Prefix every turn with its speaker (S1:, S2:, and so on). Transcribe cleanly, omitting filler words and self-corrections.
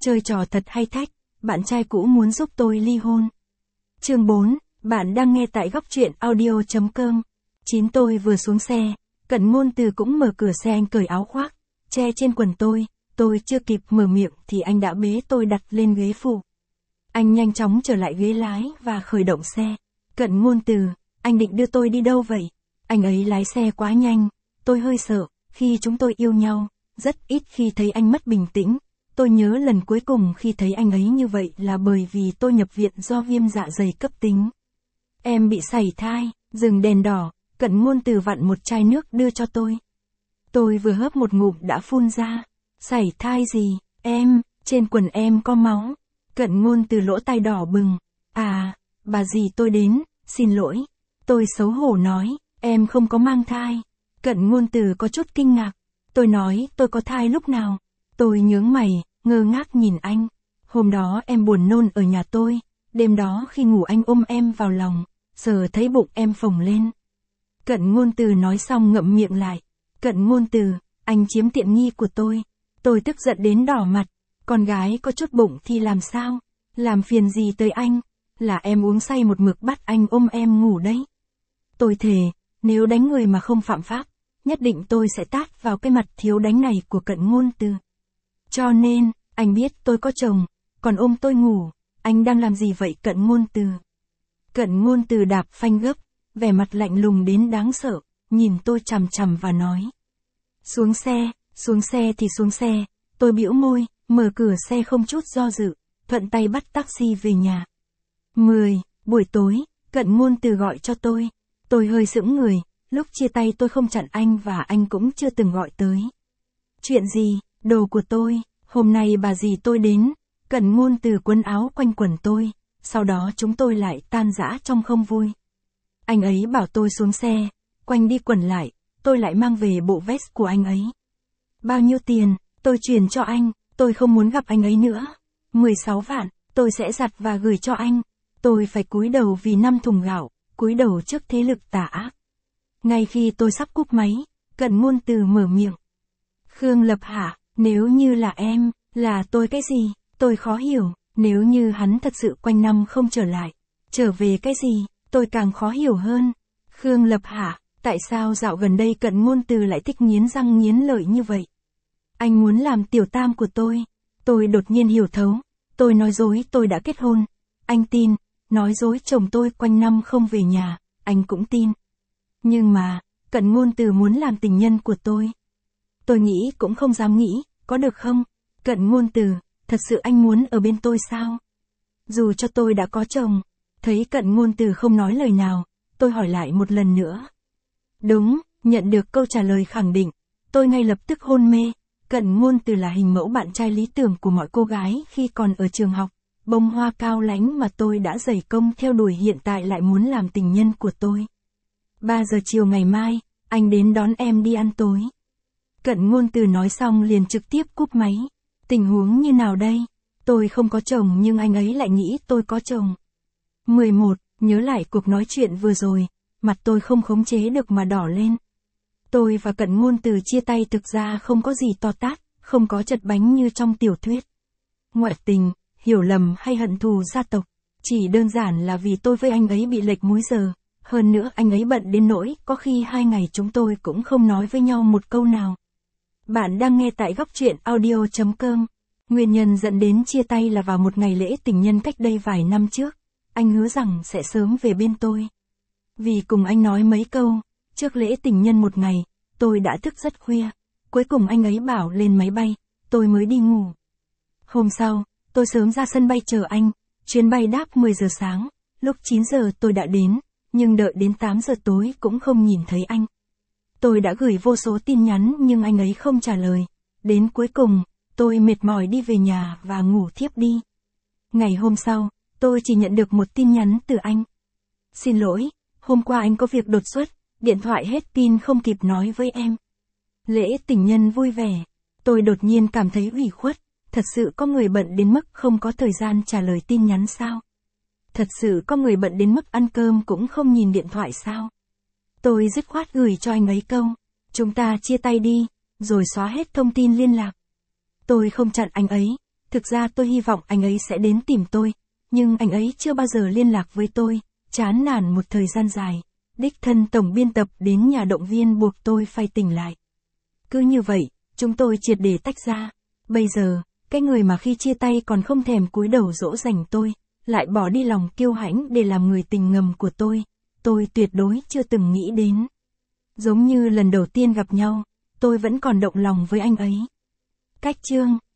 S1: Chơi trò thật hay thách, bạn trai cũ muốn giúp tôi ly hôn. Chương 4, bạn đang nghe tại góc truyện audio.com. Tôi vừa xuống xe, Cận Ngôn Từ cũng mở cửa xe, anh cởi áo khoác, che trên quần tôi chưa kịp mở miệng thì anh đã bế tôi đặt lên ghế phụ. Anh nhanh chóng trở lại ghế lái và khởi động xe. Cận Ngôn Từ, anh định đưa tôi đi đâu vậy? Anh ấy lái xe quá nhanh, tôi hơi sợ, khi chúng tôi yêu nhau, rất ít khi thấy anh mất bình tĩnh. Tôi nhớ lần cuối cùng khi thấy anh ấy như vậy là bởi vì tôi nhập viện do viêm dạ dày cấp tính. Em bị sảy thai, dừng đèn đỏ, Cận Ngôn Từ vặn một chai nước đưa cho tôi. Tôi vừa hớp một ngụm đã phun ra. Sảy thai gì, em, trên quần em có máu. Cận Ngôn Từ lỗ tai đỏ bừng. À, bà dì tôi đến, xin lỗi. Tôi xấu hổ nói, em không có mang thai. Cận Ngôn Từ có chút kinh ngạc. Tôi nói tôi có thai lúc nào. Tôi nhướng mày, ngơ ngác nhìn anh. Hôm đó em buồn nôn ở nhà tôi. Đêm đó khi ngủ anh ôm em vào lòng. Giờ thấy bụng em phồng lên. Cận Ngôn Từ nói xong ngậm miệng lại. Cận Ngôn Từ, anh chiếm tiện nghi của tôi. Tôi tức giận đến đỏ mặt. Con gái có chút bụng thì làm sao? Làm phiền gì tới anh? Là em uống say một mực bắt anh ôm em ngủ đấy. Tôi thề, nếu đánh người mà không phạm pháp, nhất định tôi sẽ tát vào cái mặt thiếu đánh này của Cận Ngôn Từ. Cho nên, anh biết tôi có chồng, còn ôm tôi ngủ, anh đang làm gì vậy Cận Ngôn Từ? Cận Ngôn Từ đạp phanh gấp, vẻ mặt lạnh lùng đến đáng sợ, nhìn tôi chằm chằm và nói. Xuống xe thì xuống xe, tôi bĩu môi, mở cửa xe không chút do dự, thuận tay bắt taxi về nhà. 10, buổi tối, Cận Ngôn Từ gọi cho tôi hơi sững người, lúc chia tay tôi không chặn anh và anh cũng chưa từng gọi tới. Chuyện gì, đồ của tôi, hôm nay bà dì tôi đến, Cận Ngôn Từ quấn áo quanh quần tôi, sau đó chúng tôi lại tan rã trong không vui. Anh ấy bảo tôi xuống xe, quanh đi quẩn lại, tôi lại mang về bộ vest của anh ấy. Bao nhiêu tiền, tôi chuyển cho anh, tôi không muốn gặp anh ấy nữa. 16 vạn, tôi sẽ giặt và gửi cho anh. Tôi phải cúi đầu vì 5 thùng gạo, cúi đầu trước thế lực tà ác. Ngay khi tôi sắp cúp máy, Cận Ngôn Từ mở miệng. Khương Lập hả, nếu như là em, là tôi cái gì, tôi khó hiểu, nếu như hắn thật sự quanh năm không trở lại, trở về cái gì, tôi càng khó hiểu hơn. Khương Lập hả, tại sao dạo gần đây Cận Ngôn Từ lại thích nghiến răng nghiến lợi như vậy? Anh muốn làm tiểu tam của tôi đột nhiên hiểu thấu, tôi nói dối tôi đã kết hôn, anh tin, nói dối chồng tôi quanh năm không về nhà, anh cũng tin. Nhưng mà, Cận Ngôn Từ muốn làm tình nhân của tôi. Tôi nghĩ cũng không dám nghĩ, có được không? Cận Ngôn Từ, thật sự anh muốn ở bên tôi sao? Dù cho tôi đã có chồng, thấy Cận Ngôn Từ không nói lời nào, tôi hỏi lại một lần nữa. Đúng, nhận được câu trả lời khẳng định, tôi ngay lập tức hôn mê. Cận Ngôn Từ là hình mẫu bạn trai lý tưởng của mọi cô gái khi còn ở trường học, bông hoa cao lãnh mà tôi đã dày công theo đuổi hiện tại lại muốn làm tình nhân của tôi. 3 giờ chiều ngày mai, anh đến đón em đi ăn tối. Cận Ngôn Từ nói xong liền trực tiếp cúp máy. Tình huống như nào đây? Tôi không có chồng nhưng anh ấy lại nghĩ tôi có chồng. 11, nhớ lại cuộc nói chuyện vừa rồi, mặt tôi không khống chế được mà đỏ lên. Tôi và Cận Ngôn Từ chia tay thực ra không có gì to tát, không có chật bánh như trong tiểu thuyết. Ngoại tình, hiểu lầm hay hận thù gia tộc, chỉ đơn giản là vì tôi với anh ấy bị lệch múi giờ. Hơn nữa anh ấy bận đến nỗi có khi 2 ngày chúng tôi cũng không nói với nhau một câu nào. Bạn đang nghe tại góc truyện audio.com. Nguyên nhân dẫn đến chia tay là vào một ngày lễ tình nhân cách đây vài năm trước. Anh hứa rằng sẽ sớm về bên tôi. Vì cùng anh nói mấy câu, trước lễ tình nhân một ngày, tôi đã thức rất khuya. Cuối cùng anh ấy bảo lên máy bay, tôi mới đi ngủ. Hôm sau, tôi sớm ra sân bay chờ anh, chuyến bay đáp 10 giờ sáng, lúc 9 giờ tôi đã đến. Nhưng đợi đến 8 giờ tối cũng không nhìn thấy anh. Tôi đã gửi vô số tin nhắn nhưng anh ấy không trả lời. Đến cuối cùng, tôi mệt mỏi đi về nhà và ngủ thiếp đi. Ngày hôm sau, tôi chỉ nhận được một tin nhắn từ anh. Xin lỗi, hôm qua anh có việc đột xuất, điện thoại hết pin không kịp nói với em. Lễ tình nhân vui vẻ. Tôi đột nhiên cảm thấy ủy khuất. Thật sự có người bận đến mức không có thời gian trả lời tin nhắn sao? Thật sự có người bận đến mức ăn cơm cũng không nhìn điện thoại sao? Tôi dứt khoát gửi cho anh ấy câu. Chúng ta chia tay đi, rồi xóa hết thông tin liên lạc. Tôi không chặn anh ấy, Thực ra tôi hy vọng anh ấy sẽ đến tìm tôi, nhưng anh ấy chưa bao giờ liên lạc với tôi, chán nản một thời gian dài. Đích thân tổng biên tập đến nhà động viên buộc tôi phải tỉnh lại. Cứ như vậy, chúng tôi triệt để tách ra. Bây giờ, cái người mà khi chia tay còn không thèm cúi đầu dỗ dành tôi, lại bỏ đi lòng kiêu hãnh để làm người tình ngầm của tôi tuyệt đối chưa từng nghĩ đến. Giống như lần đầu tiên gặp nhau, tôi vẫn còn động lòng với anh ấy. Cách chương